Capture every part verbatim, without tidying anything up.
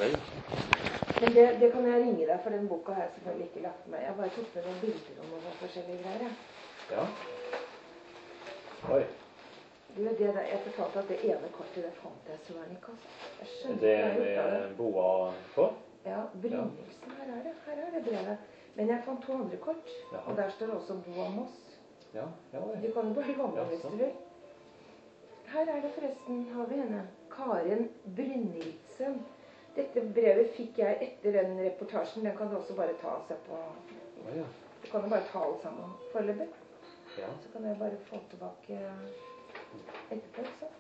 Aslaug. Men det, det kan jeg ringe deg, for den boka har jeg selvfølgelig ikke lagt med. Jeg bare tok med noen bilder om noen forskjellige greier. Ja. Oi. Du, det der, jeg fortalte at det ene kortet, det fant jeg søren i kassa. Jeg skjønner Det ikke hva jeg har gjort av med boa på? Ja, Brynildsen, her er det. Her er det brevet. Men jeg fant to andre kort, Jaha. og der står også Boa Moss. Ja, ja vel. Du kan jo bare låne Ja, hvis sånn. du vil. Her er det forresten, har vi henne. Karen Brynildsen. Dette brevet fikk jeg etter den reportasjen. Den kan du også bare ta og se på. Å, ja. Du kan jo bare ta alt sammen foreløpig. Ja. Så kan jeg bare få tilbake etterpå, ikke sant?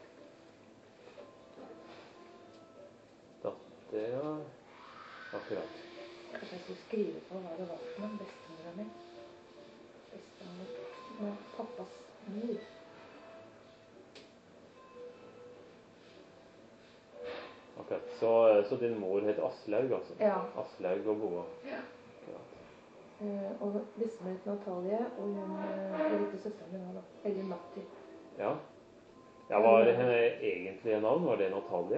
Datter, ja. Akkurat. Kanskje jeg skulle skrive på hva det var for noe. Bestemora mi. Bestemor. Og pappas mor. Akkurat. Så, så din mor het Aslaug, altså? Ja. Aslaug og Boa. Ja. Akkurat. Eh, og bestemor het Natalie, og hun eh, det lille søsteren min var da. Eller Natti. Ja. Ja, var det henne egentlige navn? Var det Natalie?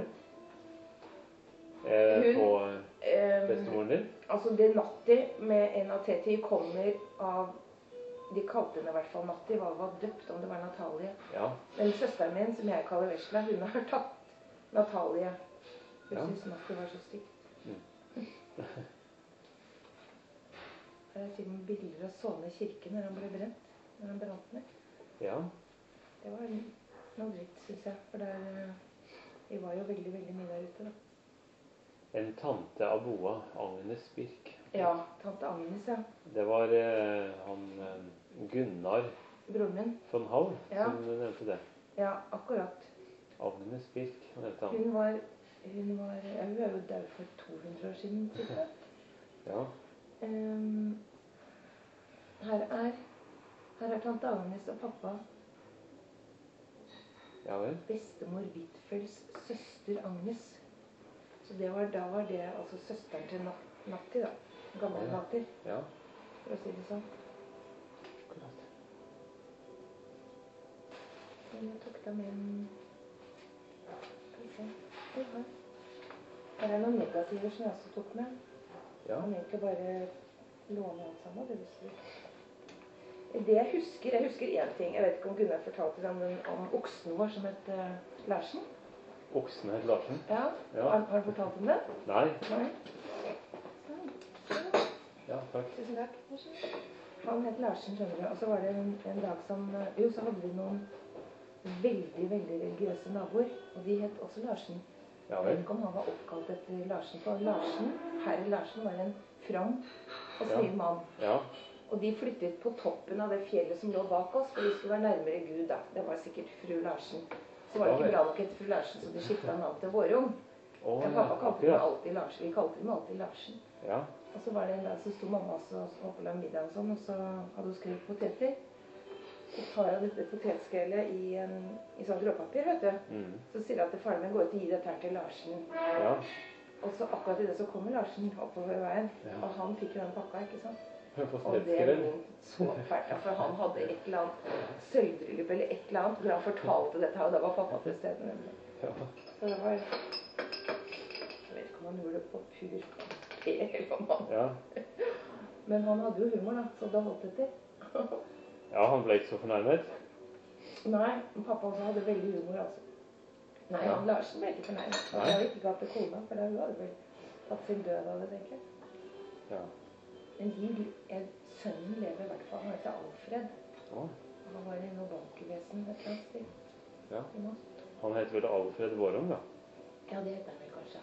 Eh, Hun, på eh, bestemoren din? Altså det Natti med N A T T kommer av, de kalte henne i hvert fall Natti, hva var døpt om det var Natalie. Ja. Men søsteren min, som jeg kaller Vesla, hun har tatt Natalie. Hun Ja. synes Natti var så stygt. Mm. Her er til og med bilder av Såne kirke når han ble brent, når han brant ned. Ja. Det var noe dritt, synes jeg, for der, eh, vi var jo veldig, veldig mye der ute da. En tante av Boa, Agnes Birk. Ja, tante Agnes, ja. Det var eh, han eh, Gunnar Broren min. von Hall Ja. som nevnte det. Ja, akkurat. Agnes Birk, han nevnte han. Hun var, hun var, ja, hun er jo død for to hundre år siden, cirka. Ja. Um, her er, her er tante Agnes og pappa. Ja vel. Bestemor Hvitfelds søster Agnes. Så det var, da var det altså søsteren til Nat Natti da. Gammel Ja. Natti, Ja. for å si det sånn. Akkurat. Men jeg tok da min... Skal vi se. Oi, her. Her er noen negativer som jeg også tok med. Ja. Han egentlig bare låne alt sammen, det visste du. Det jeg husker, jeg husker en ting. Jeg vet ikke om Gunnar fortalte deg om, den- om oksen vår som het uh, Larsen. Oksen het Larsen? Ja, Ja. Har, har du fortalt om det? Nei. Nei. Sånn. Ja, takk. Tusen takk. Vær så god. Han het Larsen, skjønner du. Og så var det en, en dag som... eh, Jo, så hadde vi noen veldig, veldig religiøse naboer. Og de het også Larsen. Ja Jeg vet vel. ikke om han var oppkalt etter Larsen. For Larsen, herre Larsen var en from og Ja. snill mann. Ja. Og de flyttet på toppen av det fjellet som lå bak oss, for de skulle være nærmere Gud da. Det var sikkert fru Larsen. Så var det Ja, ikke vel. bra nok etter fru Larsen, så de skiftet navn til Vårom. Å, Men ja. pappa kalte dem Akkurat. alltid Larsen. Vi kalte dem alltid Larsen. Ja. Og så var det en dag så sto mamma også og så på la middag og sånn, og så hadde hun skrevet poteter. Så tar jeg dette potetskrellet i, en, i sånn gråpapir, vet du. Mm. Så sier jeg at faren min går ut og gir dette her til Larsen. Ja. Og så akkurat i det så kommer Larsen oppover veien, Ja. og han fikk jo den pakka, ikke sant? Og det Potetskrell. var så fælt, for han hadde et eller annet sølvbryllup eller et eller annet, hvor han fortalte dette her, og da var pappa til stede. Nemlig. Ja. Så det var, jeg vet ikke om han gjorde det på pur eller om han. Ja. Men han hadde jo humor da, så da holdt det til. Ja, han ble ikke så fornærmet. Nei, men pappa også hadde veldig humor, altså. Nei, Ja. han Larsen ble ikke fornærmet. Han Nei. hadde ikke gatt til kona, for da hun hadde vel tatt sin død av det, tenker jeg. Ja. Men de, eh, sønnen lever i hvert fall, han heter Alfred. Å, Han var i noe bankvesen et eller annet sted. ja. i Moss. Han heter vel Alfred Vårom, da? Ja, det heter han vel kanskje.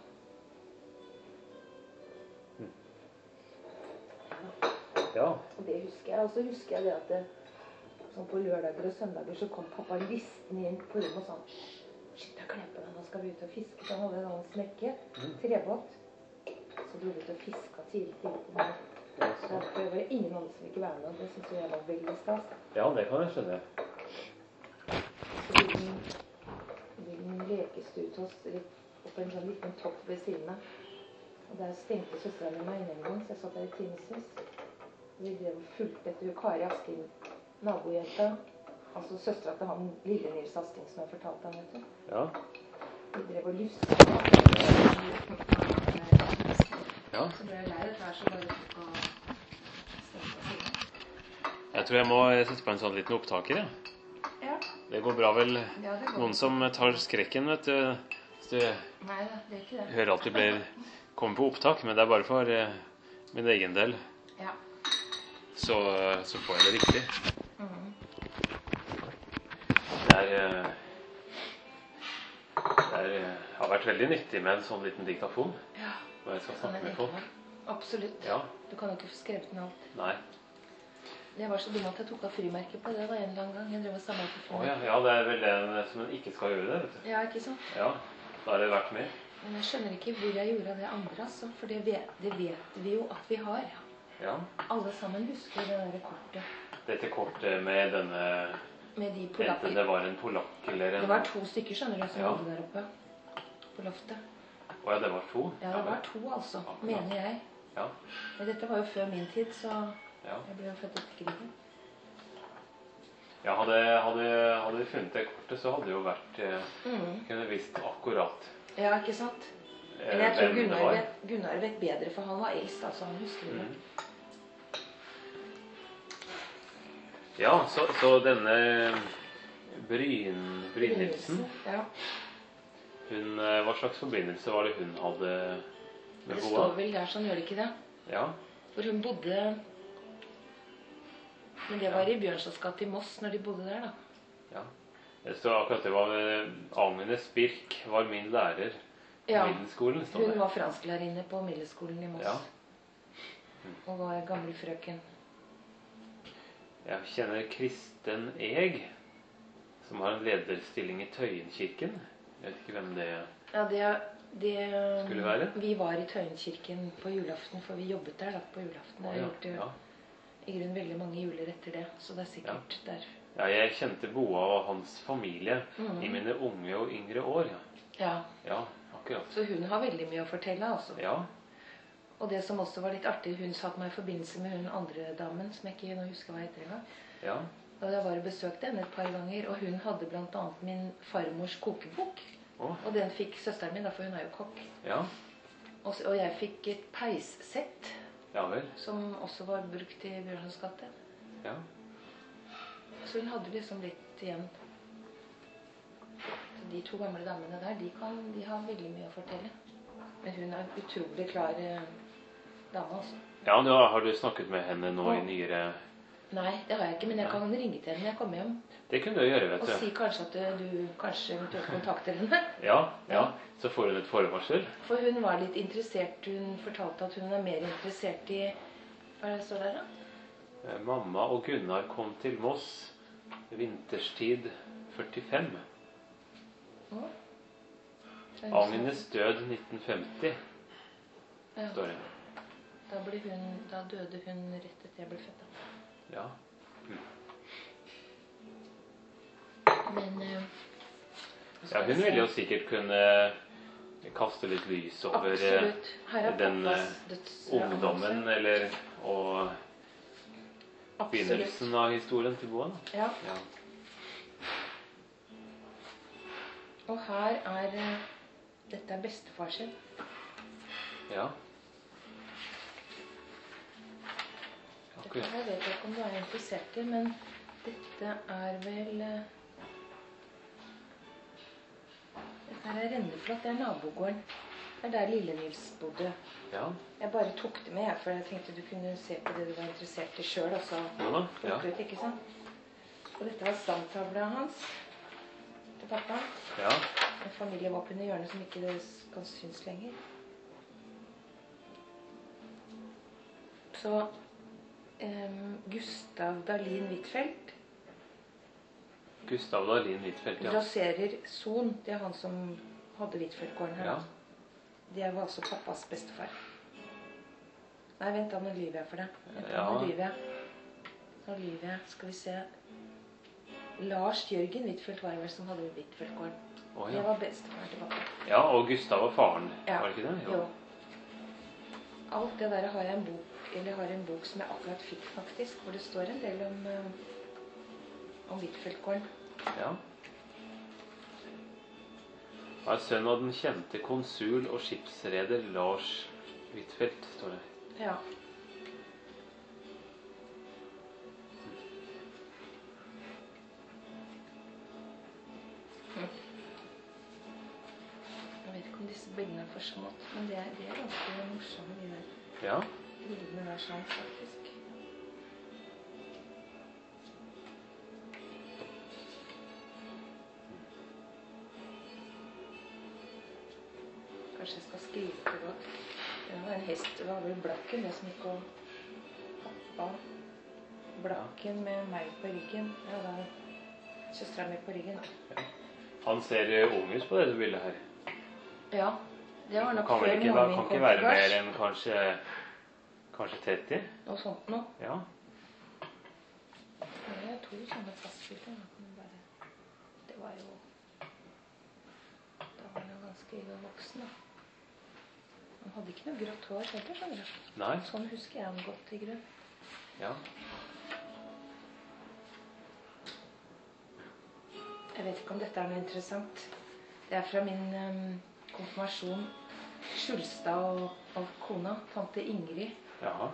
Hm. Ja, Ja. og det husker jeg. Og så husker jeg det at det, sånn på lørdager og søndager så kom pappa listen inn på rommet og sa «Skynd deg, kle på deg, nå skal vi ut og fiske». Så han hadde en annen snekke, Mm. trebåt. Så dro vi ut og fiska tidlig tidlig på morgenen. Ja, Så så. det var ingen andre som ikke være med, og det synes jeg var veldig stas. Ja, det kan jeg skjønne. Så ville den, ville den lekestue til oss litt opp en sånn liten topp ved siden av. Og der stengte søsteren min meg inn en gang, så jeg satt der i timevis. Vi drev og fulgte etter Kari Asking, nabojenta. Altså søstera til han lille Nils Asking som jeg fortalte ham, vet du. Ja. Vi drev og lyste. Ja. Så ble jeg lei dette her, så bare tok og stemte på siden. Jeg tror jeg må sette på en sånn liten opptaker, ja. Ja. Det går bra vel. Ja, det går. Noen som tar skrekken, vet du. Hvis du Nei da, det er ikke det. hører alltid blir kommer på opptak, men det er bare for eh, min egen del. Ja. Så, så får jeg det riktig. Mhm. Det er, eh, det er, eh, har vært veldig nyttig med en sånn liten diktafon Ja. når jeg skal Kan snakke jeg med tenke folk. meg. Absolutt. Ja, Du kan jo ikke få skrevet ned alt. nei. Jeg var så dum at jeg tok av frimerket på det da en eller annen gang. Jeg drev og samlet på Å ja, frimerket. ja, det er vel det som en ikke skal gjøre det, vet du. Ja, ikke sant? Ja, da er det vært med. Men jeg skjønner ikke hvor jeg gjorde av det andre, altså. For det vet, det vet vi jo at vi har. Ja. Alle sammen husker det der kortet Dette kortet med denne, med de enten polakker. det var en polakk eller en... Det var to stykker, skjønner du, som Ja. bodde der oppe på loftet. Å ja, det var to? Ja, det var to, altså, Akkurat. mener jeg. Ja, Men dette var jo før min tid, så ja. jeg ble jo født etter krigen. Ja, hadde, hadde, hadde vi funnet det kortet, så hadde det jo vært... Eh, Mm. kunne visst akkurat Ja, ikke sant? eh, Men jeg tror hvem det Gunnar var. vet, Gunnar vet bedre, for han var eldst, altså. Han husker det. Mm. Ja, så, så denne Bryn, Brynildsen, Ja. hun, eh, hva slags forbindelse var det hun hadde med Det Boa? står vel der, sånn gjør det ikke det? Ja, For hun bodde... Men det var i Bjørnsons gate i Moss, når de bodde der, da. ja. Det står akkurat det var eh, Agnes Birk var min lærer på Ja. middelskolen, står Hun det. var fransklærerinne på middelskolen i Moss. Ja. Og var gamle frøken. Jeg kjenner Kristen Eg, som har en lederstilling i Tøyenkirken. Jeg vet ikke hvem det er. Ja, det, det Skulle være? Vi var i Tøyenkirken på julaften, for vi jobbet der da på julaften. Og Å, jeg har ja. gjort det Ja. i grunnen veldig mange juler etter det, så det er sikkert der. Ja, jeg kjente Boa og hans familie Mhm. i mine unge og yngre år. Ja, Ja, ja akkurat. så hun har veldig mye å fortelle, altså. Ja, Og det som også var litt artig, hun satte meg i forbindelse med hun andre damen, som jeg ikke nå husker hva heter engang. ja, Og jeg var og besøkte henne et par ganger, og hun hadde blant annet min farmors kokebok. Å. Og den fikk søsteren min, da, for hun er jo kokk. ja, Og, s- og jeg fikk et peissett, ja vel. som også var brukt i Bjørnsons gate. Ja, Så hun hadde liksom litt igjen. Så de to gamle damene der, de, kan, de har veldig mye å fortelle. Men hun er en utrolig klar eh, dame, altså. ja da har du snakket med henne nå i nyere... Nei, det har jeg ikke, men jeg kan ringe til henne når jeg kommer hjem. Det kunne du gjøre, vet Og du. si kanskje at eh, du kanskje eventuelt kontakter henne. Ja, ja, så får hun et forvarsel. For hun var litt interessert. Hun fortalte at hun er mer interessert i Hva er det står der, da? Eh, Mamma og Gunnar kom til Moss vinterstid førtifem. Å? Så hun- Agnes død nitten femti, Ja, står det. da, ble hun, da døde hun rett etter jeg ble født. Da. Ja, Men eh, hva ja skal hun jeg si? ville jo sikkert kunne kaste litt lys over eh, Absolutt. Her er den pappas eh, dødsannonse. ungdommen, eller, og Absolutt. begynnelsen av historien til Boa. Da. Ja. Ja. Og her er eh, Dette er bestefar sin. Ja. Dette Akkurat. her vet jeg ikke om du er interessert i, men dette er vel eh, Dette her er Renneflott. Det er nabogården. Det er der Lille-Nils bodde. Ja. Jeg bare tok det med, jeg, for jeg tenkte du kunne se på det du var interessert i sjøl. Og så Jo da, ja. plukke ut, ikke sant? Og dette var stamtavla hans til pappa. Ja. En familievåpen i hjørnet som ikke det kan synes lenger. Så em, Gustav Dahlin Huitfeldt Gustav Dahlin Huitfeldt, ja. plasserer Son. Det er han som hadde Huitfeldtgården her. Ja. Det var også pappas bestefar. Nei, vent da, nå lyver jeg for det. Vent da, Ja. nå lyver jeg. Nå lyver jeg. Skal vi se. Lars Jørgen Huitfeldt var det vel som hadde Huitfeldtgården. Å, Det ja. var bestefar til pappa. Ja, og Gustav var faren, Ja. var det ikke det? Jo. Alt det der har jeg en bok, eller jeg har en bok som jeg akkurat fikk faktisk, hvor det står en del om, eh, om Huitfeldtgården. Ja. Var sønn av den kjente konsul og skipsreder Lars Huitfeldt står det. Ja. Jeg vet ikke om disse bildene er for smått, men det er, det er ganske morsomme, de der Ja. bildene der sånn, faktisk. Kanskje jeg skal skrive på det. Det var en hest, det var vel Blakken, det som gikk og hoppa. Blakken med meg på ryggen. Ja, da er søstera mi på ryggen. Ja. Han ser eh, ung ut på dette bildet her. Ja, det var Han nok kan vel før ikke, moren være- min kan kom ikke være til mer gards. enn kanskje, kanskje tretti? Noe sånt noe. Ja. Det er to sånne fastbilder. Da kan du bare... Det var jo... Da var han jo ganske voksen, da. Han hadde ikke noe grått hår heller, skjønner du. Nei. Sånn husker jeg han godt i grunn. Ja. Jeg vet ikke om dette er noe interessant. Det er fra min um, konfirmasjon. Skjulstad og, og kona, tante Ingrid. Ja.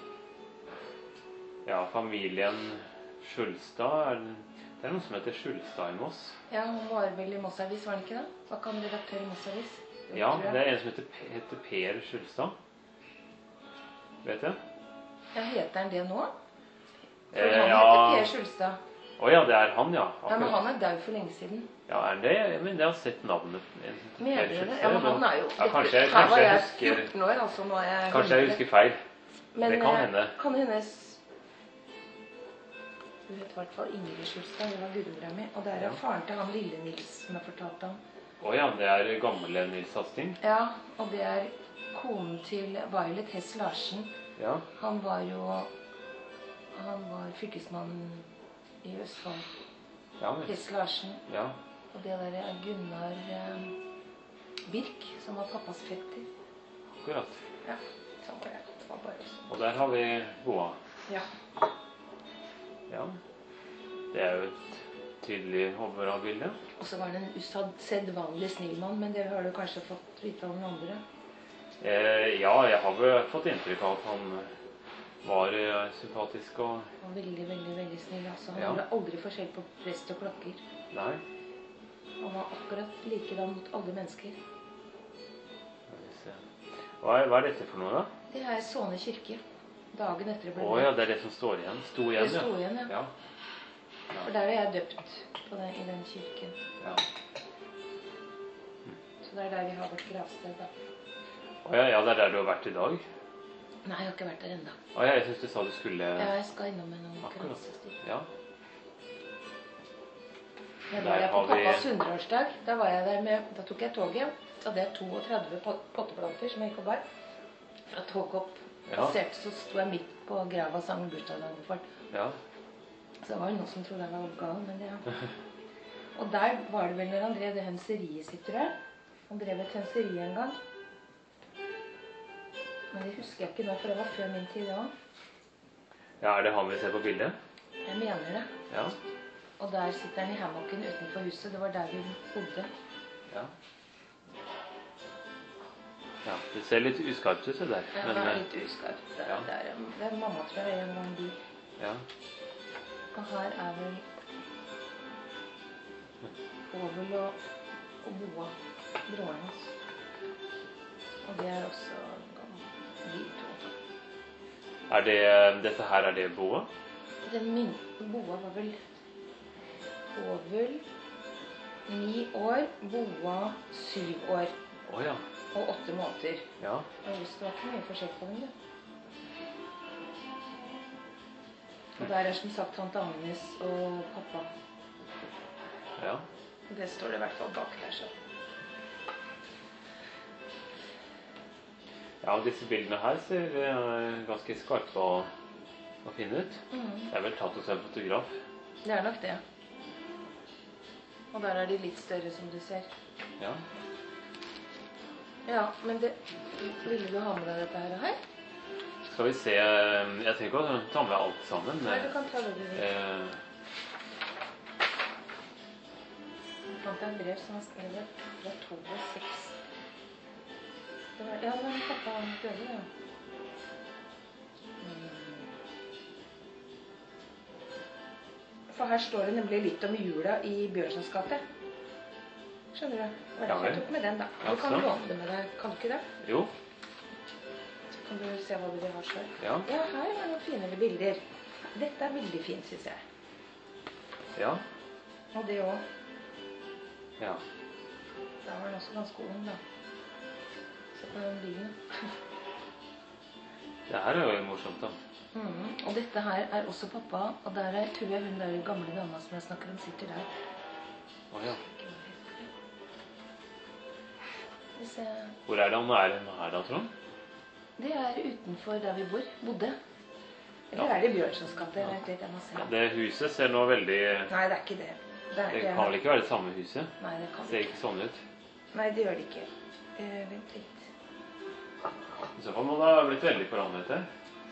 Ja, familien Skjulstad er... Det er noen som heter Skjulstad i Moss. Ja, hun var vel i Moss Avis, var han ikke det? Var ikke han redaktør i Moss Avis? Det Ja, tror jeg. det er en som heter, P- heter Per Skjulstad. Vet du? Ja, heter han det nå? For Eh, han ja. heter Per Skjulstad. Å ja, det er han, ja. Ja, men Akkurat. han er død for lenge siden. Ja, er det? Men jeg har sett navnet. En- Mener Per du det? Skjulstad, Ja, men han er jo... Ja, kanskje, Her kanskje var jeg jeg husker... fjorten år, altså nå er jeg... Kanskje jeg hundre. husker feil. Men, det kan eh, hende. Kan hende... s- Du vet i hvert fall Ingrid Skjulstad, det var gudmora mi. Og det er Ja. faren til han lille Nils som jeg fortalte om. Å ja, det er gamle Nils Hasting. Ja, og det er konen til Violet Hess Larsen. Ja, Han var jo... Han var fylkesmannen i Østfold. ja, vel. Hess Larsen. Ja, Og det der er Gunnar eh, Birk, som var pappas fetter. akkurat. Ja, sånn var det. Det var bare sånn. Og der har vi Boa. Ja. Ja. Det er jo et tydelig overall-bilde. Og så var det en usedvanlig snill mann, men det har du kanskje fått vite om den andre. Eh, ja, jeg har vel fått inntrykk av at han var eh, sympatisk og... Han var veldig, veldig, veldig snill. Altså. Han Ja. gjorde aldri forskjell på prest og klokker. Nei. Han var akkurat likedan mot alle mennesker. Skal vi se. Hva er, hva er dette for noe, da? Det er Såne kirke. Dagen etter det ble Å ja, det er det som står igjen. Sto igjen, Det sto igjen, ja. ja. For der er jeg døpt på den, i den kirken. Ja. Så det er der vi har vårt gravsted, da. Å ja, ja, det er der du har vært i dag? Nei, jeg har ikke vært der enda. Å ja, jeg synes du sa du skulle... Ja, jeg skal innom med noen Akkurat. kransestykker. Ja. Jeg Der var jeg på har vi- pappas hundreårsdag. Da var jeg der med, da tok jeg toget. Da hadde jeg toogtredve pot- potteplanter som jeg gikk og bar. Fra toget opp. Ja. Passerte, så sto jeg midt på grava sammen med bursdagsdagen for. Ja. Så det var jo noen som trodde jeg var gal, men det... Og der var det vel når han drev det hønseriet sitt, tror jeg. Han drev et hønseri en gang. Men det husker jeg ikke nå, for det var før min tid også. Ja, er det han vi ser på bildet? Jeg mener det. Ja. Og der sitter han i hammocken utenfor huset. Det var der vi bodde. Ja. Ja, det ser litt uskarpt ut det der. Ja, Men, det er eh, litt uskarpt. Det, ja. det, er, det er mamma, tror jeg, en gang bil. ja. Og her er vel Povel og, og Boa, broren hans. Og det er også de to. Er det, dette her, er det Boa? Den min, Boa var vel Povel ni år, Boa syv år Åja, og åtte måneder. ja. Og just det var ikke mye forskjell på dem, det. Og der er som sagt tante Agnes og pappa. Ja. Og det står det i hvert fall bak der, så. Ja, disse bildene her ser eh, ganske skarpe og, og fine ut. Mm. Det er vel tatt hos en fotograf. Det er nok det. Og der er de litt større, som du ser. Ja. Ja, men det... Ville du ha med deg dette her og her? Skal vi se, eh, jeg tenker ikke å ta med alt sammen. Nei, du kan ta det du vil. Eh, Jeg fant en brev som var skrevet fra to og seks. Det var, ja, men pappa døde, ja. Mm. For her står det nemlig litt om jula i Bjørnsons gate. Skjønner du? Det var derfor jeg tok med den, da. Du kan låne det med deg, kan du ikke det? Jo. Så kan du se hva du vil ha selv. Ja. Ja, her er noen finere bilder. Dette er veldig fint, synes jeg. Ja. Og det også. Ja. Da var den også ganske ung, da. Se på den bilen. Det her er jo morsomt, da. Mm. Og dette her er også pappa, og der er, tror jeg hun der gamle dama som jeg snakker om sitter der. Åja. Hvis jeg... Hvor er det han er her da, Trond? Det er utenfor der vi bor, bodde. Eller Ja. er det Bjørnsons gate? Jeg vet ikke, jeg må se. Ja, det huset ser nå veldig... Nei, det er ikke det. Det, er, Det kan vel ikke være det samme huset? Nei, det kan Det ser ikke sånn ut. Nei, det gjør det ikke. Eh, vent litt. I så fall må det ha blitt veldig forandret det.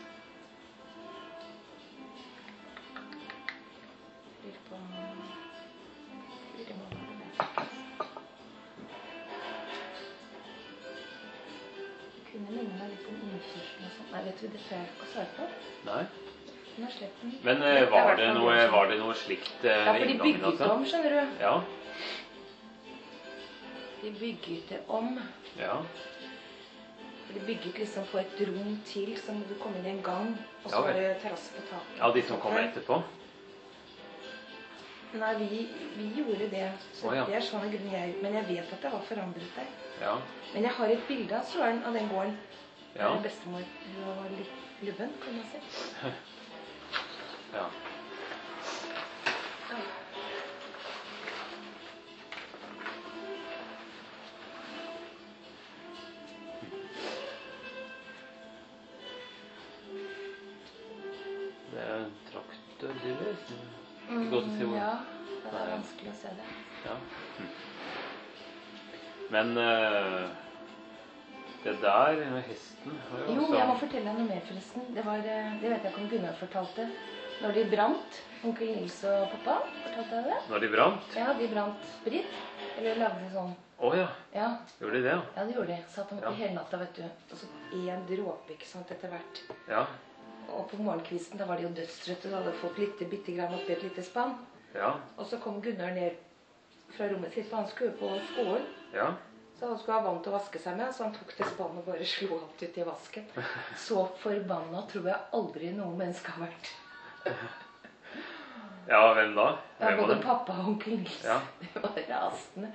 Lurer på... Fire måneder, det. Det kunne minne meg litt om innkjørselen og sånn. Nei, vet du, det får jeg ikke å svare på. Nei. Nå slett den. Men eh, Dette er var, hvert det fall noe, Bjørnson. var det noe slikt eh, Ja, for de inngangen bygget også? om, skjønner du. Ja. De bygget det om. Ja. For de bygget liksom på et rom til, så må du komme inn i en gang, og så Ja, var vel. det terrasse på taket. Ja, de som kom etterpå. Nei, vi, vi gjorde det. Så Å, ja. det er sånn grunn jeg... Men jeg vet at det var forandret der. Ja. Men jeg har et bilde av Søren av den gården. Ja. Der bestemor, hun var litt lubben, kan man si. Ja. Ja. Det er en traktordealer. Ikke godt å si hvor. Ja, det er vanskelig å se det. Ja. Hm. Men eh, det der med hesten var jo Jo, også... jeg må fortelle deg noe mer forresten. Det, var, eh, det vet jeg ikke om Gunnar fortalte. Når de brant, onkel Nils og pappa, fortalte jeg det? Når de brant? Ja, de brant sprit. Eller lagde sånn. Åja, Ja, gjorde de det? ja det gjorde de. Satt dem opp Ja. i hele natta, vet du. Og så en dråpe, ikke sant, etter hvert. Ja. Og på morgenkvisten, da var de jo dødstrøtte. Da hadde fått litt, bitte grann oppi et lite spann. Ja. Og så kom Gunnar ned fra rommet sitt, for han skulle på skolen. Ja. Så han skulle ha vann til å vaske seg med, så han tok det spannet og bare slo alt ut i vasken. Så forbanna tror jeg aldri noen menneske har vært. Ja, hvem da? Ja, Hvem var både det? pappa og onkel Nils. Ja. Det var rasende.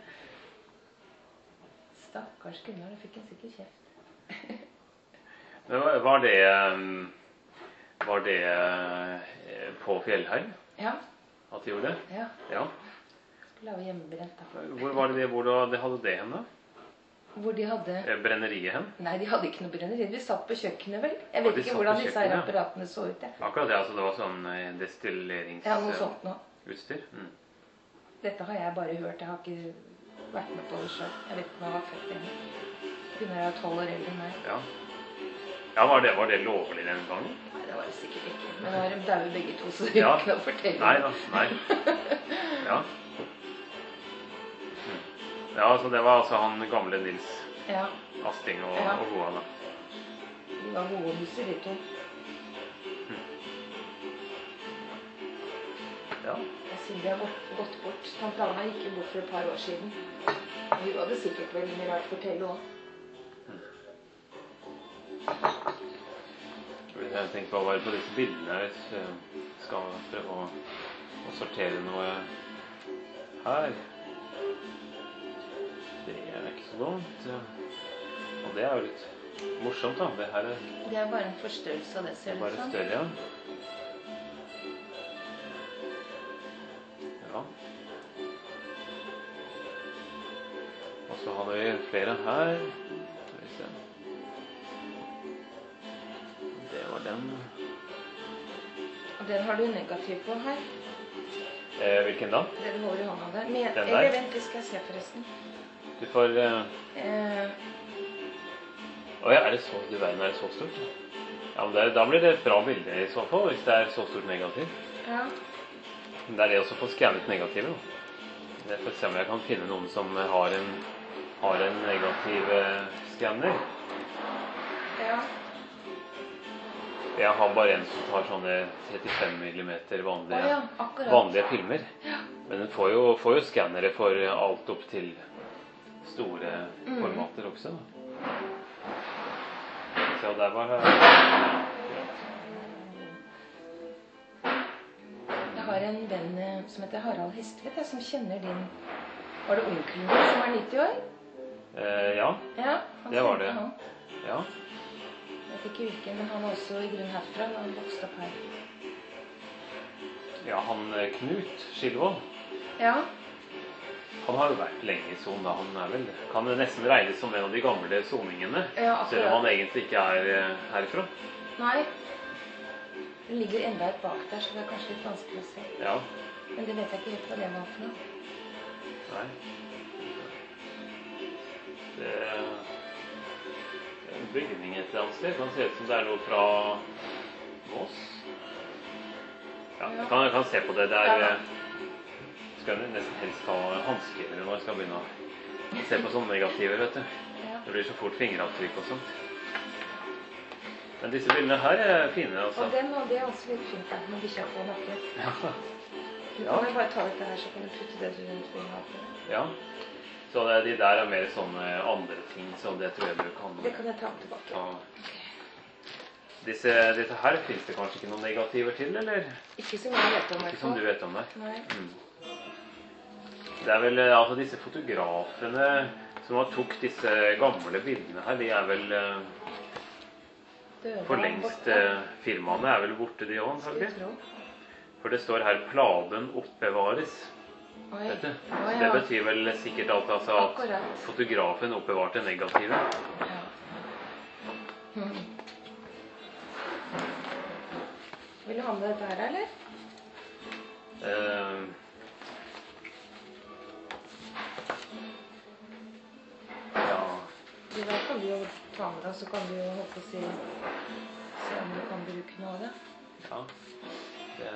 Stakkars Gunnar, det fikk en sikkert kjeft. Men var- var det um, Var det eh, på Fjellheim Ja, at de gjorde det? ja. Ja. Lave hjemmebrent da. Hvor var det det, hvor da- de hadde det hen da? Hvor de hadde... Eh, Brenneriet hen? Nei, de hadde ikke noe brenneri. Vi satt på kjøkkenet, vel? Jeg Ja, vet de ikke satt hvordan på disse her kjøkkenet, ja. apparatene så ut. Jeg. Akkurat det, altså det var sånn eh, destilleringsutstyr. Ja, noe sånt nå. Mm. Dette har jeg bare hørt. Jeg har ikke vært med på det selv. Jeg vet ikke om jeg var født hjemme. Gunnar er tolv år eldre enn meg. Ja. Ja, var det, var det lovlig den gangen? Nei, det var det sikkert ikke. Men nå er de daue begge to, så det Ja. er ikke noe å fortelle. Nei da, nei. Ja. Mm. Ja, så det var altså han gamle Nils Ja, Asting og, Ja. og Hoa da. de var gode huser, de to. Ja. Jeg synes de har gått, gått bort. Tante Anna gikk jo bort for et par år siden. Og hun hadde sikkert veldig mye rart å fortelle også. Jeg tenkte bare på disse bildene her. Hvis jeg skal prøve å, å sortere noe her. Det er ikke så dumt. Og det er jo litt morsomt da. Det her er Det er bare en forstørrelse av det, ser det ut bare som. større, ja. Ja. Og så har vi flere her. Skal vi se. Det var den. Og den har du negativ på her. Eh, hvilken da? Det du holder i hånda der. Med, Den der? eller vent, det skal jeg se forresten. Du får... Eh... Eh, Åja, er det så, du verden, er det så stort? Ja, men det, da blir det et bra bilde i så fall, hvis det er så stort negativ. ja. Men det er det også å få skannet negativet. Da. Det får se om jeg kan finne noen som har en har en negativ eh, skanner. Ja. Jeg har bare en som tar sånne trettifem millimeter vanlige, Å ja, akkurat. vanlige filmer. Ja. Men den får jo, får jo skannere for alt opp til store Mm. formater også. Så der var det. Jeg har en venn eh, som heter Harald Hestvedt, jeg, som kjenner din. Var det onkelen din som er nitti år? Eh, ja, Ja, han Det var kjente det. Han. ja. Jeg vet ikke hvilken, men han er også i grunnen herfra. Han vokste opp her. Ja, han eh, Knut Skilvold, Ja, han har jo vært lenge i Son, da. Han er vel, kan det nesten regnes som en av de gamle soningene, ja selv om akkurat. han egentlig ikke er eh, herfra. Nei. Det ligger enda et bak der, så det er kanskje litt vanskelig å se. Ja, Men det vet jeg ikke helt hva det var for noe. nei. Det er en bygning et eller annet sted. Det kan se ut som det er noe fra Moss. Ja, jeg kan, jeg kan se på det. Det er, Ja. eh, skal jeg nesten helst ta hansker når jeg skal begynne å se på sånne negativer, vet du. Ja. Det blir så fort fingeravtrykk og sånt. Men disse bildene her er fine, altså. Og den hadde jeg også litt fint der, med bikkja på nakken. Ja. Du Ja. kan jo bare ta dette her, så kan du putte det rundt fingeren. Ja. Så det, de der er mer sånne andre ting, så det tror jeg du kan Det kan jeg ta tilbake. ta. Disse, dette her finnes det kanskje ikke noen negativer til, eller? Ikke som jeg vet om, i Ikke hvert som du fall. vet om det. Nei. Mm. Det er vel eh, altså disse fotografene som har tok disse gamle bildene her, de er vel eh, Døde for han lengst borte? eh, firmaene er vel borte de også, Skulle antagelig. tro. For det står her pladen oppbevares. Oi. Vet du? Å, Så ja. det betyr vel sikkert alt altså at Akkurat. fotografen oppbevarte negativet. Ja. Hmm. Vil du ha med dette her, eller? Eh, ja, Det der kan du jo ta med deg, så kan du jo holde på å si se om du kan bruke noe av det. ja. Det.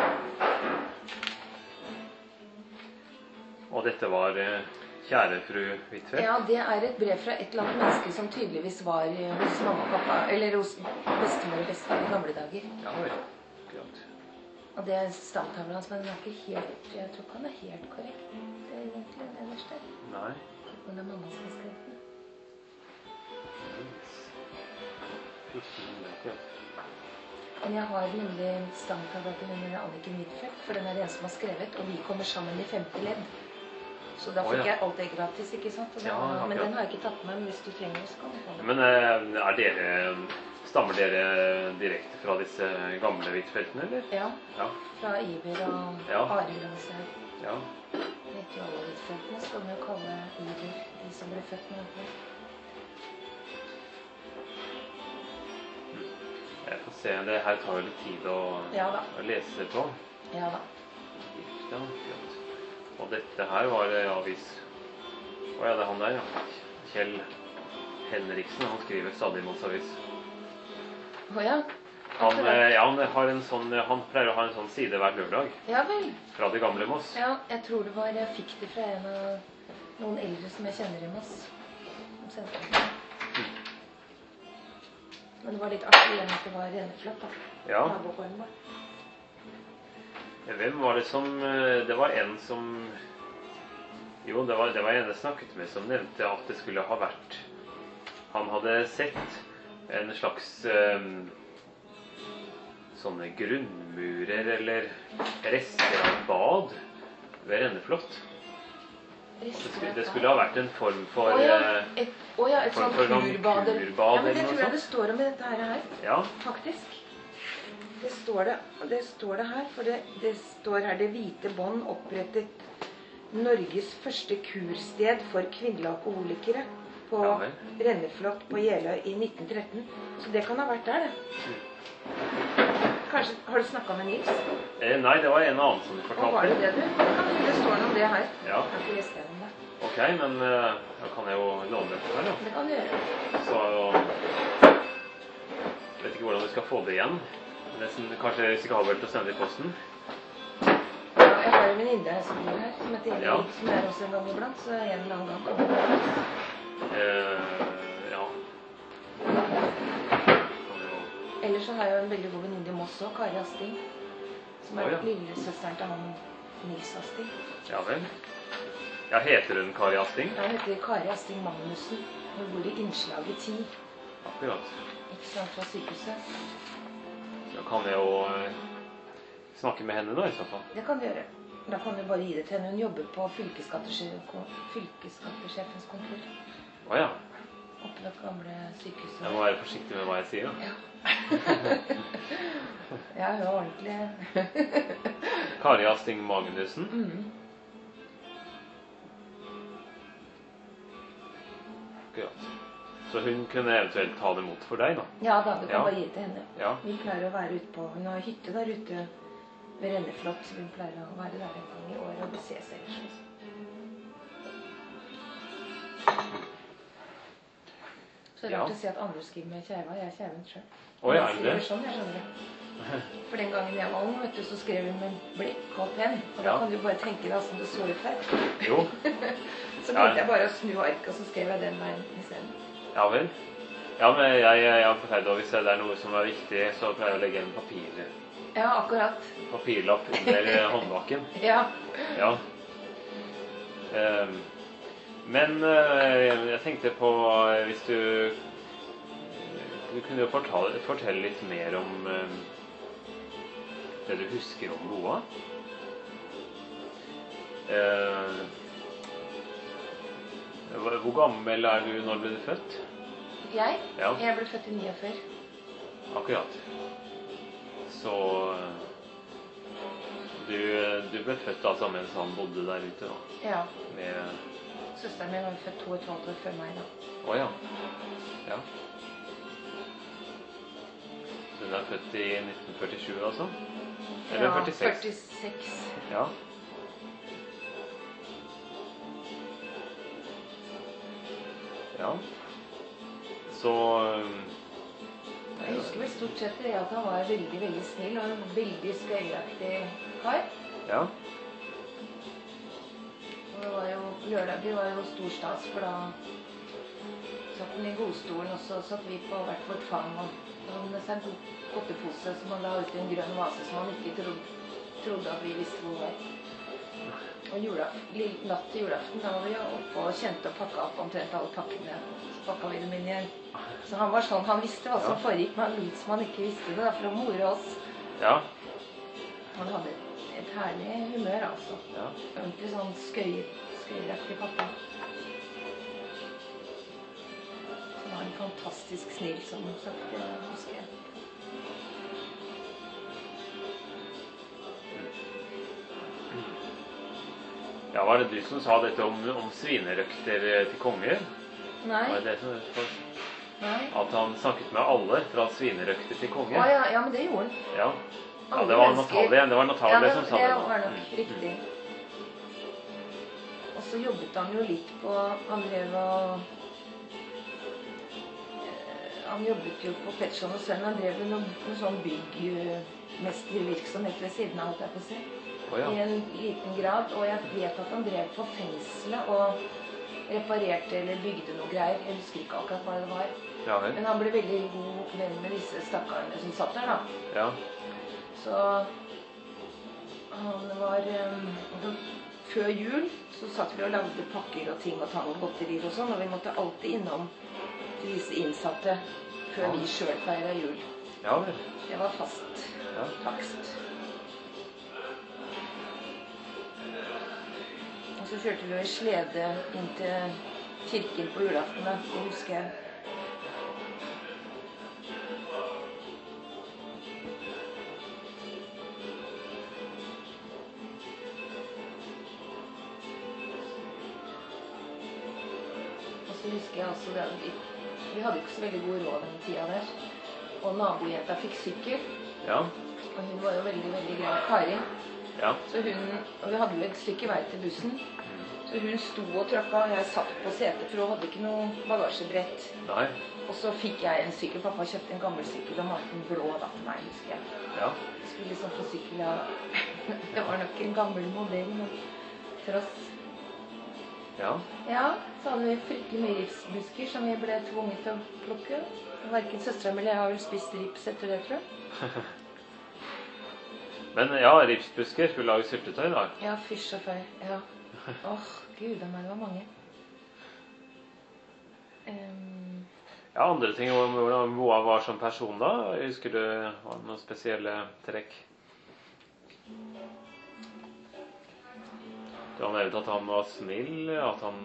Og dette var eh, kjære fru Huitfeldt. Ja, det er et brev fra et eller annet menneske som tydeligvis var eh, hos mamma og pappa, eller hos bestemor og bestefar i gamle dager. Ja, vel. Klart. Og det er stamtavlen hans, men den er ikke helt, jeg tror ikke han er helt korrekt. Det er egentlig den nederste. Nei. Men det er mamma som har skrevet den. fjorten hundre, ja. Men jeg har nemlig stamtavla til denne Anniken Huitfeldt, for den er det en som har skrevet, og vi kommer sammen i femte ledd. Så da Å, fikk ja. jeg alt det gratis, ikke sant? Og da, Ja, akkurat. men den har jeg ikke tatt med, men hvis du trenger det, så kan du få den. Men eh, er dere, stammer dere direkte fra disse gamle Huitfeldtene, eller? Ja, Ja. fra Iver og Ja. Arild Hanshaug. Ja. Det heter jo alle Huitfeldtene, skal man jo kalle Iver, de som ble født med det. Jeg får se. Det her tar jo litt tid å, Ja da, å lese på. ja da. Ja, flott. Og dette her var eh, avis. Å ja, det er han der, ja. Kjell Henriksen. Han skriver stadig Moss-avis. Å ja, Han, akkurat. eh, ja, han, har en sånn, han pleier å ha en sånn side hver lørdag Ja vel. fra det gamle Moss. Ja, jeg tror det var, jeg fikk det fra en av noen eldre som jeg kjenner i Moss. Som sendte det. Men det var litt artig igjen at det var Renneflott, da. Ja. Nabogården vår. Hvem var det som eh, Det var en som Jo, det var, det var en jeg snakket med som nevnte at det skulle ha vært Han hadde sett en slags eh, sånne grunnmurer eller rester av bad ved Renneflott. Det skulle, det skulle ha vært en form for Å ja, eh, et, å ja, et for- sånt for noen kurbader. kurbad Ja, men det eller noe tror jeg sånt. det står om i dette her, her, Ja, faktisk. Det står det, det står det her, for det, det står her det hvite bånd opprettet Norges første kursted for kvinnelige alkoholikere på Ja vel. Renneflott på Jeløy i nitten tretten. Så det kan ha vært der, det. Kanskje, har du snakket med Nils? eh, nei, det var en annen som Og var det fortalte. det, du? Det kan hende det står noe om det her. Ja, Jeg har ikke lest gjennom det. ok, men eh, da kan jeg jo låne dette her, da. Det kan du gjøre. Så vet ikke hvordan vi skal få det igjen. Nesten kanskje risikabelt å sende det i posten. Ja, jeg har en venninne som bor her, som heter Ingrid, Ja. som er også en gang iblant, så en eller annen gang kommer hun. Eh, ja. Kan jo... Ellers så har jeg jo en veldig god venninne i Moss også, Kari Asting, som er Å, ja. lillesøsteren til han Nils Asting. Ja vel. Ja, heter hun Kari Asting? Jeg heter Kari Asting Magnussen. Hun bor i innslaget ti, Akkurat. ikke sant, fra sykehuset. Da kan jeg jo eh, snakke med henne da, i så fall. Det kan du gjøre. Da kan du bare gi det til henne. Hun jobber på fylkesskattesjef- fylkesskattesjefens kontor. Åja, Oppe ved det gamle sykehuset. jeg må være forsiktig med hva jeg sier da. Ja. Ja, hun er ordentlig. Kari Asting Magnussen. Mm. Akkurat. Så hun kunne eventuelt ta det imot for deg da? Ja da, du kan Ja. bare gi det til henne. Ja. Vi pleier å være ute på, hun har hytte der ute ved Renneflott, så vi pleier å være der en gang i året og ses ellers. Liksom. Så rart Ja. å si at andre skriver med kjæva, jeg er kjæven selv. Å ja, Jeg er det skriver det? sånn, jeg skjønner det. For den gangen jeg var ung, vet du, så skrev hun med blikk og penn. Og da Ja. kan du bare tenke deg hvordan det så ut her. Jo. Så Ja. begynte jeg bare å snu arket, og så skrev jeg den veien i stedet. Ja vel. Ja, men jeg, jeg har pleid å, hvis det er noe som er viktig, så pleier jeg å legge en papir, Ja, akkurat. papirlapp under håndbaken. Ja. Ja. Ehm, men eh, jeg tenkte på, eh, hvis du, du kunne jo fortelle, fortelle litt mer om eh, det du husker om Loa. Eh, hvor hvor gammel er du når ble du født? Jeg? Ja. Jeg ble født i niogfyrre. Akkurat. Så eh, du, du ble født altså mens han bodde der ute da? Ja. Med... Søsteren min var jo født to og et halvt år før meg da. Åja. Ja. Hun er født i nitten førtisju altså? Eller Ja, førtiseks? førtiseks. Ja. Ja. Så... um, Jeg husker vel stort sett det at han var veldig, veldig snill og en veldig skøyeraktig kar. Ja. Og det var jo, lørdager var jo stor stas, for da satt han i godstolen, og så satt vi på hvert vårt fang, og da hadde han med seg en god godtepose som han la ut i en grønn vase som han ikke trodde, trodde at vi visste hvor var. Og julaften, lill- natt til julaften, da var vi oppe og kjente og pakket opp omtrent alle pakkene. Så pakket vi dem inn igjen. Så han var sånn, han visste hva som Ja. foregikk, men han lot som han ikke visste det, da, for å more oss. Ja. Han hadde et, et herlig humør, altså. Ja. Ordentlig sånn skøy, skøyeraktig pappa. Så var han fantastisk snill, som sagt, det husker jeg. Ja, var det du som sa dette om, om svinerøkter til konger? Nei, Var det det som for, nei. at han snakket med alle fra svinerøkter til Å konger? ja, ja, men det gjorde han. Ja. Ja, Alle det var mennesker. Natalie, det var Natalie Ja, det, som sa det det. var nok Mm. riktig. Og så jobbet han jo litt på, han drev og, eh, han jobbet jo på Petterson og Sønn, han drev jo noe, noe sånn byggmestervirksomhet ved siden av, alt jeg får si. Å ja. I en liten grad, og jeg vet at han drev på fengselet og reparerte eller bygde noe greier. Jeg husker ikke akkurat hva det var. Ja, vel. Men han ble veldig god venn med disse stakkarene som satt der da. Ja. Så han var um, før jul så satt vi og lagde pakker og ting og tang og godterier og sånn, og vi måtte alltid innom til disse innsatte før vi selv feiret jul. Ja, vel. Det var fast Ja. takst. Og så kjørte vi jo i slede inn til kirken på julaften, da. Det husker jeg. Og så husker jeg også det at vi, vi hadde ikke så veldig god råd den tida der. Og nabojenta fikk sykkel, Ja. og hun var jo veldig, veldig grei. Kari. Ja. Så hun, og vi hadde jo et stykke vei til bussen, så hun sto og tråkka, og jeg satt på setet, for hun hadde ikke noe bagasjebrett. Nei. Og så fikk jeg en sykkel. Pappa kjøpte en gammel sykkel og malte den blå da til meg, husker jeg. Ja. Jeg skulle liksom få sykkel av Det var nok en gammel modell, men tross. Ja. Ja, så hadde vi fryktelig mye ripsbusker som vi ble tvunget til å plukke. Hverken søsteren eller jeg har vel spist rips etter det, tror jeg. Men ja, ripsbusker skulle lage syltetøy da. Ja, fysj og føy, ja. Åh, gud, det var mange. Um, Ja, andre ting, hvordan Moa var som person da? Husker du var det noen spesielle trekk? Du har nevnt at han var snill, at han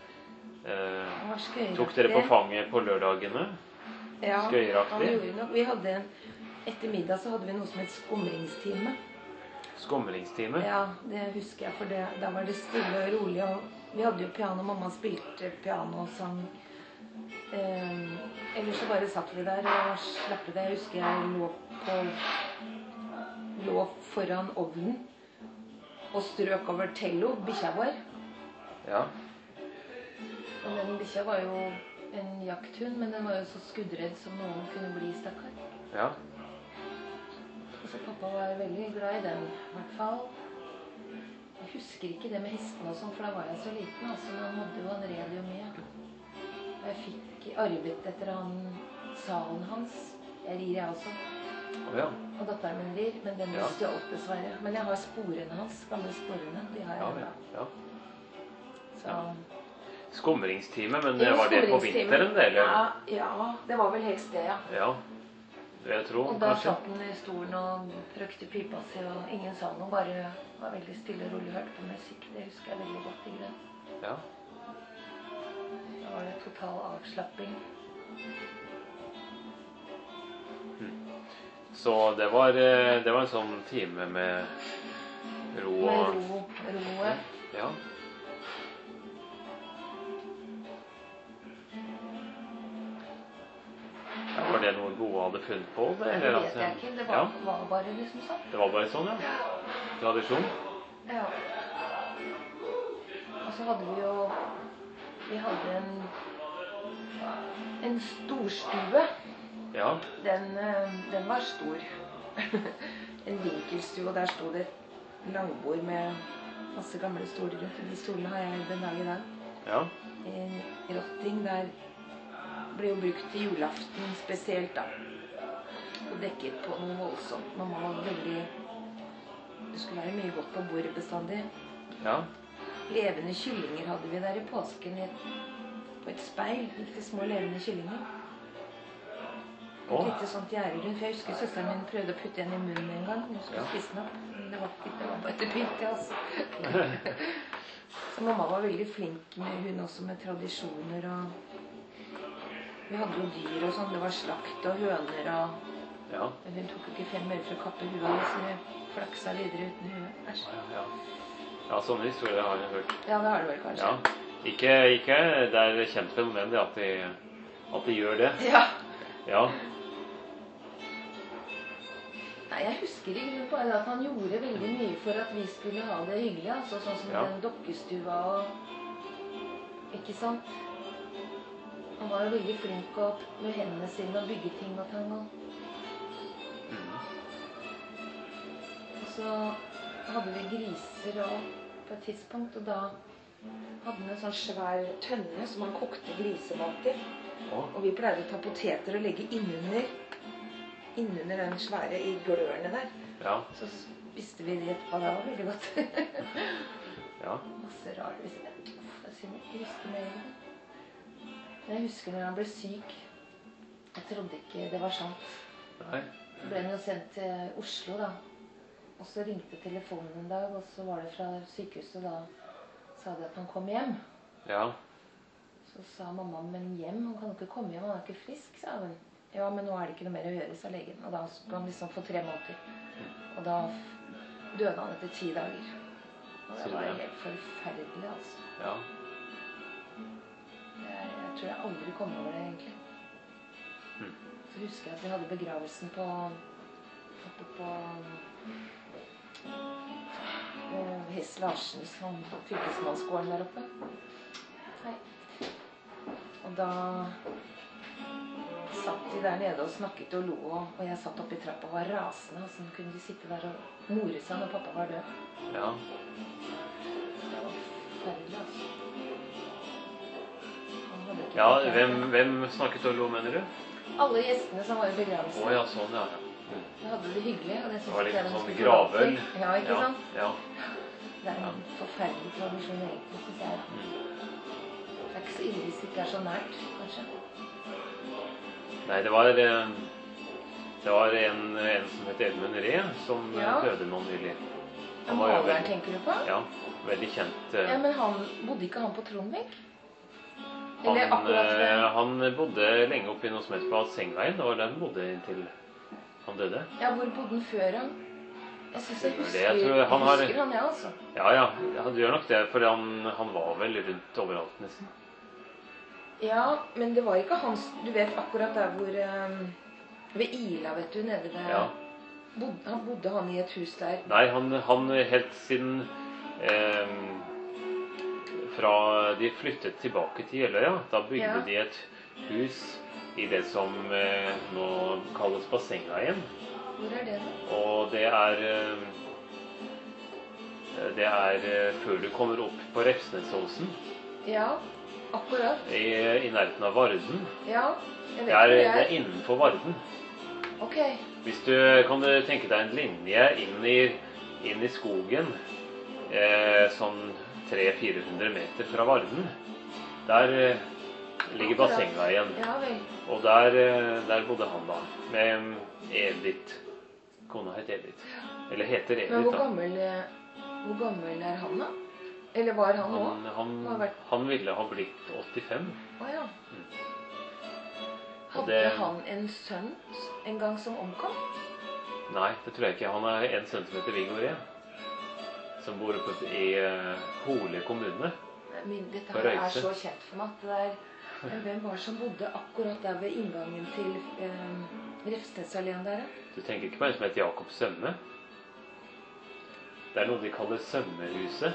eh, tok dere på fanget på lørdagene. Ja, Skøyeraktig. han gjorde nok. Vi hadde en, etter middag så hadde vi noe som het skumringstime. Skumringstime? Ja, det husker jeg, for det, da var det stille og rolig, og vi hadde jo piano, mamma spilte piano og sang. Eh, ellers så bare satt vi der og slappet det. Jeg husker jeg lå på lå foran ovnen og strøk over Tello, bikkja vår. Ja. Og den bikkja var jo en jakthund, men den var jo så skuddredd som noen kunne bli, stakkar. Ja. Og så pappa var veldig glad i den, i hvert fall. Jeg husker ikke det med hestene og sånn, for da var jeg så liten, altså, men han hadde jo, han red jo mye. Og jeg fikk arvet etter han, salen hans. Jeg rir jeg også. Oh, ja. Og datteren min rir, men den ble Ja. stjålet dessverre. Men jeg har sporene hans, gamle sporene, de har jeg Ja, da. ja. Så... Skumringstime, men det Jo, var det på skumringstime. vinteren, det, eller? Ja, ja, det var vel helst det, ja. Ja, det jeg tror, Og da kanskje. satt den i stolen og røkte pipa si, og ingen sa noe, bare var veldig stille og rolig, hørte på musikk. Det husker jeg veldig godt i grunn. Ja. Da var det total avslapping. Så det var, eh, det var en sånn time med ro Med og... ro, roe. Ja. Ja, var det noe gode hadde funnet på det? Det eller vet at- jeg ikke, det var, Ja, var bare liksom sånn. det var bare sånn, ja. Tradisjon. Ja. Og så hadde vi jo, vi hadde en, en storstue. Ja, Den, eh, den var stor. En vinkelstue, og der sto det et langbord med masse gamle stoler rundt. De stolene har jeg den dag i dag. ja, En rotting der ble jo brukt til julaften spesielt da. Og dekket på noe voldsomt. Mamma var veldig... Det skulle være mye godt på bordet bestandig. ja. Levende kyllinger hadde vi der i påsken i et, på et speil. Litt små levende kyllinger. Et Åh. lite sånt gjerde rundt. For jeg husker søsteren min prøvde å putte en i munnen en gang. Hun skulle Ja. spise den opp. Men det var ikke, det var bare et pynt, altså. Så mamma var veldig flink med hun også med tradisjoner og... Vi hadde jo dyr og sånn. Det var slakt og høner og... Ja, Men hun tok jo ikke fem øre for å kappe huet av, så vi flaksa videre uten huet. Æsj. ja, ja. Ja, sånne historier har jeg hørt. Ja, det har du vel kanskje. Ja, ikke, ikke det er et kjent fenomen det at de, at de gjør det. Ja. Ja, Nei, jeg husker i grunnen bare at han gjorde veldig mye for at vi skulle ha det hyggelig, altså sånn som Ja. den dokkestua og... Ikke sant? Han var jo veldig flink og, med hendene sine og bygge ting og tang og... Og så hadde vi griser og, på et tidspunkt, og da hadde han en sånn svær tønne som han kokte grisemat i. og, Og vi pleide å ta poteter og legge innunder, innunder den svære i glørene der. ja, Så spiste vi det etterpå, det var veldig godt. ja, Masse rart. Uff, det er synd jeg ikke husker mer. Men jeg husker når han ble syk. Jeg trodde ikke det var sant. nei, Så ble han jo sendt til Oslo da. Og så ringte telefonen en dag, og så var det fra sykehuset da. Sa de at han kom hjem. ja, Så sa mamma, men hjem, han kan jo ikke komme hjem, han er ikke frisk, sa hun. Ja, men nå er det ikke noe mer å gjøre, sa legen. Og da skulle han liksom få tre måneder. Og da døde han etter ti dager. Og det Sier var det. helt forferdelig, altså. ja, Det er, jeg tror jeg aldri kom over det, egentlig. Mm. Så husker jeg at vi hadde begravelsen på, oppe på eh, Hess Larsens, sånn fylkesmannsgården der oppe. Nei. Og da satt de der nede og snakket og lo, og, og jeg satt oppe i trappa og var rasende, og så kunne de sitte der og more seg når pappa var død. Ja. Det var forferdelig, altså. Han hadde ikke Ja, fortjent hvem, det. hvem snakket og lo, mener du? Alle gjestene som var i begravelsen. Å ja, sånn, ja. ja. Mm. De hadde det hyggelig, og det Det synes var jeg litt de sånn skulle få lov gravøl. til. Ja, ikke Ja, sant? ja. Det er en forferdelig tradisjon egentlig, synes jeg. Mm. Det er ikke så ille hvis det ikke er så nært, kanskje. Nei, det var, eh, det var en, en som het Edmund Ree, som eh, Ja. døde nå nylig. Men var jo maleren veldig- tenker du på? Ja, veldig kjent. eh, Ja, men han, bodde ikke han på Trondvik? Eller Han, akkurat ved... eh, han bodde lenge oppe i noe som heter Bassengveien. Det var der han bodde inntil han døde. Ja, hvor bodde han før han? Jeg synes jeg Det husker, jeg tror han har- husker han, ja, altså. Ja, ja, han gjør nok det, for han, han var vel rundt overalt nesten. Ja, men det var ikke hans... Du vet akkurat der hvor... eh, ved Ila, vet du, nede ved... Ja. Bod, han bodde han i et hus der. Nei, han, han helt siden eh, fra de flyttet tilbake til Jeløya, da bygde Ja. de et hus i det som eh, nå kalles Bassengveien. Hvor er det da? Og det er eh, det er eh, før du kommer opp på Refsnesåsen, Ja, akkurat. i, i nærheten av Varden. Ja, jeg vet Det er, hvor det det er. er innenfor Varden. Ok, Hvis du kan du tenke deg en linje inn i, inn i skogen, eh, sånn tre til fire hundre meter fra Varden, der eh, ligger Akkurat. Bassengveien. ja vel. Og der, eh, der bodde han da, med Edith. Kona het Edith. Eller heter Men Edith, hvor da. gammel, eh, hvor gammel er han da? Eller var han nå? Han, han, Har vært- han ville ha blitt åttifem. Åja. Mm. Hadde det- han en sønn en gang som omkom? Nei, det tror jeg ikke. Han er en sønn som heter Viggo Ree, som bor oppe i uh, Hole kommune. Min, dette På her er Røyse. så kjent for meg at det er... Men hvem var det som bodde akkurat der ved inngangen til eh, Refsnesalleen der? da? Du tenker ikke på en som heter Jakob Sømme? Det er noe de kaller Sømmehuset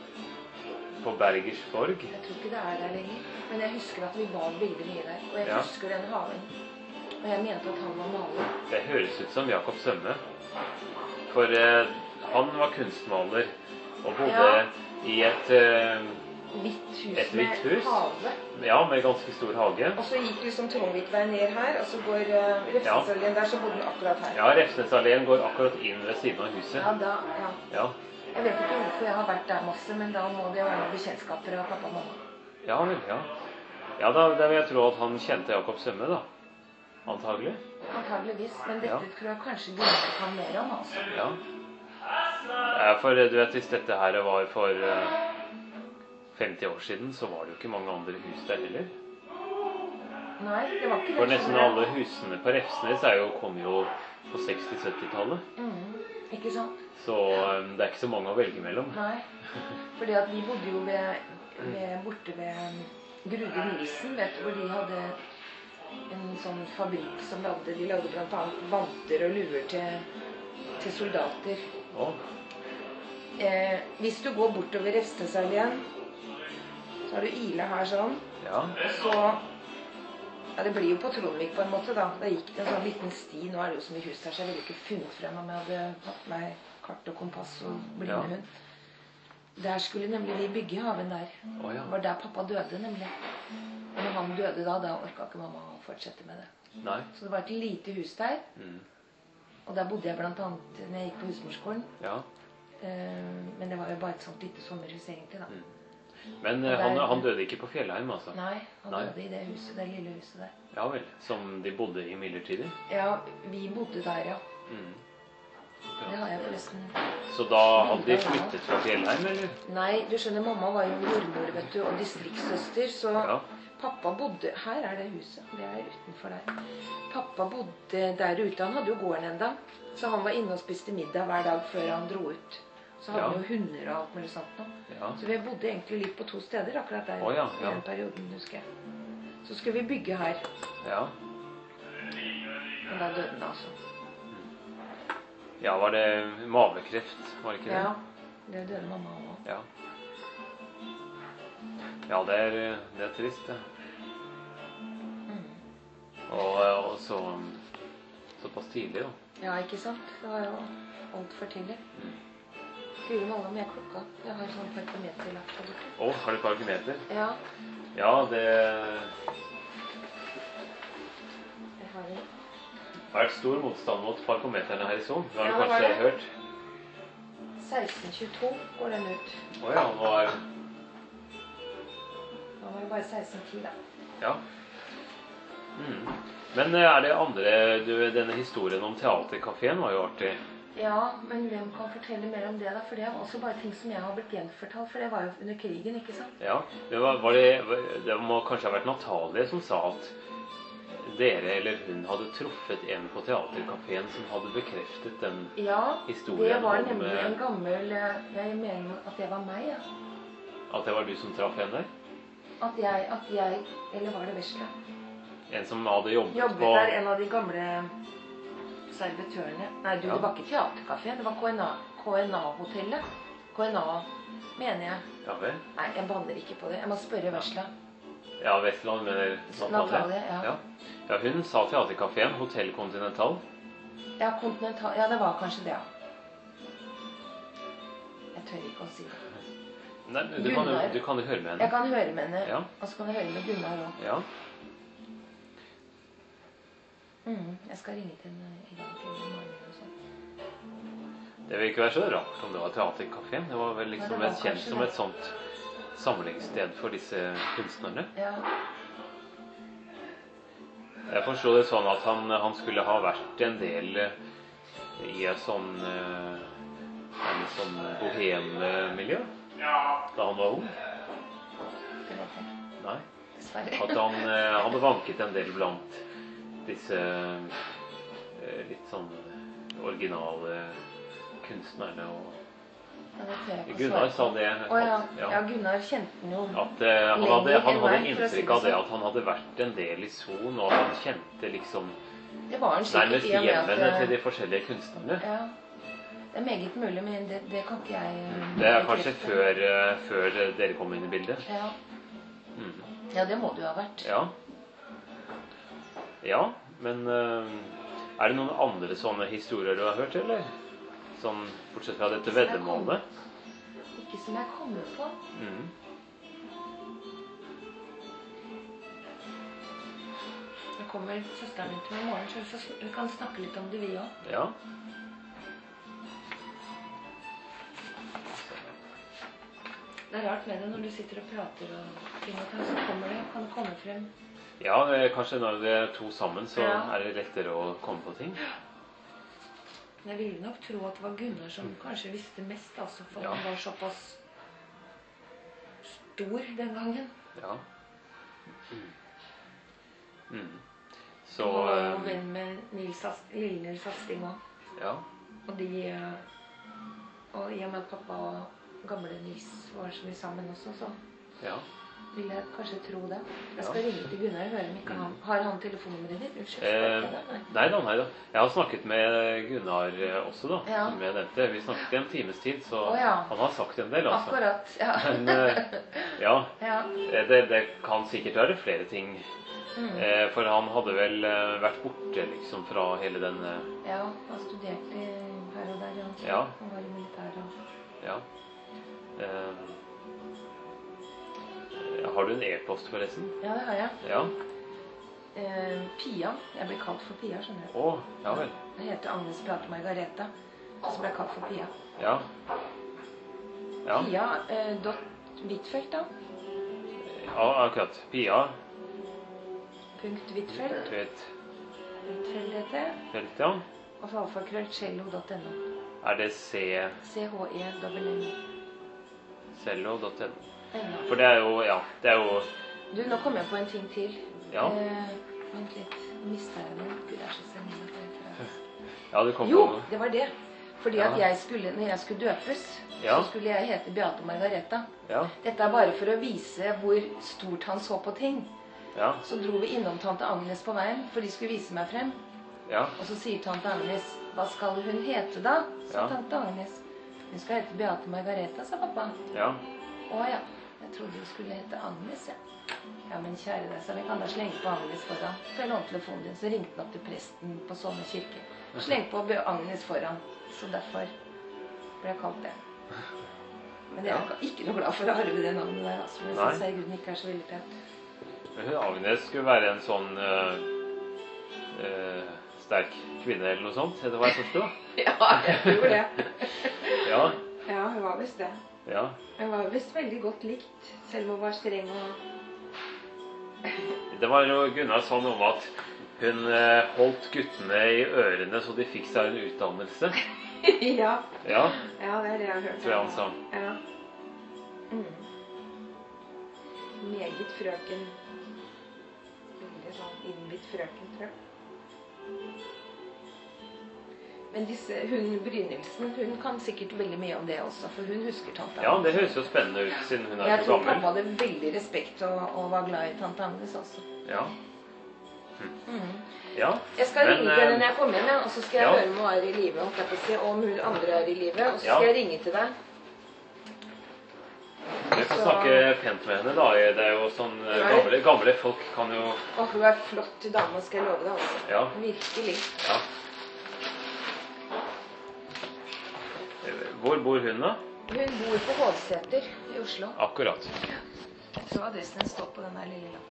på Bergersborg. Jeg tror ikke det er der lenger. Men jeg husker at vi var veldig mye der. Og jeg Ja. husker den haven. Og jeg mente at han var maler. Det høres ut som Jakob Sømme. For eh, han var kunstmaler og bodde Ja. i et, eh, Hvitt hus Et med hvitt hus? hage. ja, med ganske stor hage. Og så gikk liksom Trondvikveien ned her, og så går uh, Refsnesalleen der, så bodde den akkurat her. Ja, Refsnesalleen går akkurat inn ved siden av huset. Ja, da, ja. Ja, Jeg vet ikke hvorfor jeg har vært der masse, men da må det være noen bekjentskaper av pappa og mamma. ja vel, ja. Ja, da, da vil jeg tro at han kjente Jakob Sømme, da. Antagelig. Antageligvis. Men dette Ja. tror jeg kanskje Gunnar kan mer om, altså. Ja. Ja, for du vet, hvis dette her var for eh, femti år siden, så var det jo ikke mange andre hus der heller. Nei, det var ikke det. For nesten skjønner alle jeg. husene på Refsnes er jo, kom jo på seksti-syttitallet. Mhm. Ikke sant? Så eh, det er ikke så mange å velge mellom. Nei. Fordi at vi bodde jo ved, ved, borte ved Grude Nilsen, vet du, hvor de hadde en sånn fabrikk som lagde, de lagde blant annet vanter og luer til, til soldater. Å, Eh, hvis du går bortover Refsnesalleen, så har du Ila her sånn, ja. og så, ja det blir jo på Trondvik på en måte da, da gikk det en sånn liten sti, nå er det jo så mye hus der, så jeg ville ikke funnet frem om jeg hadde hatt meg kart og kompass og blindehund. Der skulle nemlig vi bygge haven der. Å, ja. Det var der pappa døde nemlig. Og når han døde da, da orket ikke mamma å fortsette med det. Nei. Så det var et lite hus der, Mm. og der bodde jeg blant annet når jeg gikk på husmorskolen. Ja. Eh, men det var jo bare et sånt lite sommerhus egentlig da. Mm. Men eh, Og han, der- han døde ikke på Fjellheim, altså? Nei, han Nei. døde i det huset, det lille huset der. Ja vel. Som de bodde i midlertidig? Ja, vi bodde der, ja. Mm. Det har jeg forresten. Så da hadde de flyttet fra Fjellheim, eller? Nei, du skjønner, mamma var jo jordmor, vet du, og distriktssøster, så Ja. pappa bodde... Her er det huset, det er utenfor der. Pappa bodde der ute, han hadde jo gården enda, så han var inne og spiste middag hver dag før han dro ut. Så hadde Ja. han jo hunder og alt mulig sånt nå. Ja. Så vi bodde egentlig litt på to steder akkurat der, Å, ja, i ja. den perioden, husker jeg. Så skulle vi bygge her, Ja. men da døde den altså. Ja, var det mavekreft, var det ikke det? Ja, det døde mamma også. Ja. Ja, det er, det er trist, det. Mm. Og, og så såpass tidlig, da. Ja, ikke sant? Det var jo alt for tidlig. Mm. Guri malla med klokka. Jeg har sånn parkometerlapp der borte. Å, har du parkometer? Ja. Ja, det Jeg har det. Det har vært stor motstand mot parkometerne her i Son. Det har Ja, du kanskje det. hørt? seksten tjueto går den ut. Åja, nå er... Nå var det bare seksten ti, da. Ja. Mm. Men er det andre... Du, denne historien om teaterkaféen var jo artig. Ja, men hvem kan fortelle mer om det da? For det er også bare ting som jeg har blitt gjenfortalt, for det var jo under krigen, ikke sant? Ja, det, var, var det, det må kanskje ha vært Natalie som sa at dere eller hun hadde truffet en på teaterkaféen som hadde bekreftet den ja, historien. Ja, det var om, nemlig en gammel... Jeg mener at det var meg, ja. At det var du som traff henne der? At jeg, at jeg... Eller var det Vesla? En som hadde jobbet, jobbet på... der, en av de gamle servitørene. Nei, du, ja. Det var ikke teaterkafé, det var K N A-hotellet. K N A, mener jeg. Ja vel? Nei, jeg banner ikke på det. Jeg må spørre Vesla. Ja, Vestland mener Natalie. Natalie, ja. ja. Ja, hun sa teaterkaféen, Hotell Continental. Ja, Continental. Ja, det var kanskje det, ja. Jeg tør ikke å si det. Nei, du kan, jo, du kan jo høre med henne. Jeg kan høre med henne, ja. Og så kan jeg høre med Gunnar også. Ja. Mm, jeg skal ringe til henne i dag eller i morgen og sånt. Det vil ikke være så rart om det var teaterkaféen. Det var vel liksom ja, var kjent som et sånt samlingssted for disse kunstnerne. Ja. Jeg forstår det sånn at han, han skulle ha vært en del i et sånn, en sånn bohemmiljø da han var ung. Det vet jeg. Nei. Dessverre. At han hadde vanket en del blant disse litt sånn originale kunstnerne og ja, Gunnar sa det at, oh, ja. Ja. ja, Gunnar kjente den jo at uh, han hadde, han hadde inntrykk av det at han hadde vært en del i Son, og at han kjente liksom det var en nærmest hjemmene at, til de forskjellige kunstnerne. Ja, det er meget mulig, men det, det kan ikke jeg uh, det er kanskje før, uh, før dere kom inn i bildet. Ja. Mm. Ja, det må det jo ha vært. Ja, ja men uh, er det noen andre sånne historier du har hørt, eller? Sånn, bortsett fra dette veddemålet? Ikke som jeg kommer på. Mm. Nå kommer søsteren min til meg i morgen, så vi kan snakke litt om det vi også. Ja. Det er rart med det når du sitter og prater og ting og ting, så kommer det, kan det komme frem. Ja, kanskje når det er to sammen, så ja. Er det lettere å komme på ting. Jeg ville nok tro at det var Gunnar som kanskje visste mest, altså, for ja. Han var såpass stor den gangen. Ja. Mm. Mm. Så... Han var jo venn med Nils Ast, lille Nils Asting også. Ja. Og de... Og i og med at pappa og gamle Nils var så mye sammen også, så... Ja. Vil jeg kanskje tro det. Jeg skal ja. Ringe til Gunnar og høre om ikke han... Har han telefonnummeret ditt? Unnskyld. Eh, nei da, nei da. Jeg har snakket med Gunnar også da, ja. Som jeg nevnte. Vi snakket i en times tid, så oh, ja. Han har sagt en del, altså. Akkurat, ja. Men, ja, ja. Det, det kan sikkert være flere ting. Mm. Eh, for han hadde vel vært borte, liksom, fra hele den... Ja, han studerte her og der, ja. Ja. Han var i militæret. Ja. Eh, Har du en e-post forresten? Ja, det har jeg. Ja. Eh, Pia. Jeg ble kalt for Pia, skjønner du. Åh, ja vel. Jeg heter Agnes Beate Margareta, så ble jeg kalt for Pia. Ja. Ja. Pia, eh, dot Hvitfeldt da. Ja, akkurat. Pia. Punkt Hvitfeldt. Vet. Hvitfeldt heter det. Felt, ja. Og så alfakrøll cello dot no. Er det C... C H E W N O. cello dot no. For det er jo, ja, det er jo... Du, nå kommer jeg på en ting til. Ja. Eh, vent litt, mistet jeg den. Gud, jeg er så senere. Ja, det kom jo, på... det var det. Fordi ja. At jeg skulle, når jeg skulle døpes, ja. Så skulle jeg hete Beate Margareta. Ja. Dette er bare for å vise hvor stort han så på ting. Ja. Så dro vi innom tante Agnes på veien, for de skulle vise meg frem. Ja. Og så sier tante Agnes, hva skal hun hete da? Sa ja. Tante Agnes. Hun skal hete Beate Margareta, sa pappa. Ja. Å ja. Jeg trodde hun skulle hete Agnes, ja. Ja, men men kjære deg, så vi kan da slenge på Agnes foran. For jeg lånte telefonen din, så ringte han opp til presten på Sånne kirke. Sleng på Agnes foran, så derfor ble jeg kalt det. Men jeg er ikke noe glad for å arve det navnet der, altså. Men jeg synes Herregud ikke er så veldig pent. Agnes skulle være en sånn øh, øh, sterk kvinne eller noe sånt, det var jeg forstod. Ja, jeg tror det. Ja. Ja, hun var visst det. Ja. Hun var visst veldig godt likt, selv om hun var streng og... Det var jo Gunnar sånn om at hun øh, holdt guttene i ørene så de fikk seg en utdannelse. Ja. Ja. Ja, det er det jeg har hørt. Tror jeg han sa. Ja. Mm. Meget frøken. Veldig sånn innbitt frøken, tror jeg. Men disse, hun Brynildsen, hun kan sikkert veldig mye om det også, for hun husker tante Agnes. Ja, det høres jo spennende ut, siden hun er jeg så gammel. Jeg tror pappa hadde veldig respekt og, og var glad i tante Agnes også. Ja. Hm. Mm. Ja. Jeg skal men, ringe til henne når jeg kommer hjem, og så skal jeg ja. høre om hun er i live, og om hun andre er i live, og så Ja. skal jeg ringe til deg. Vi får snakke pent med henne da, det er jo sånn, gamle, gamle folk kan jo... Åh, hun er flott dame, skal jeg love deg også. Ja. Virkelig. Ja. Hvor bor hun da? Hun bor på Hovseter i Oslo. Akkurat. Så adressen står på denne lille lappen.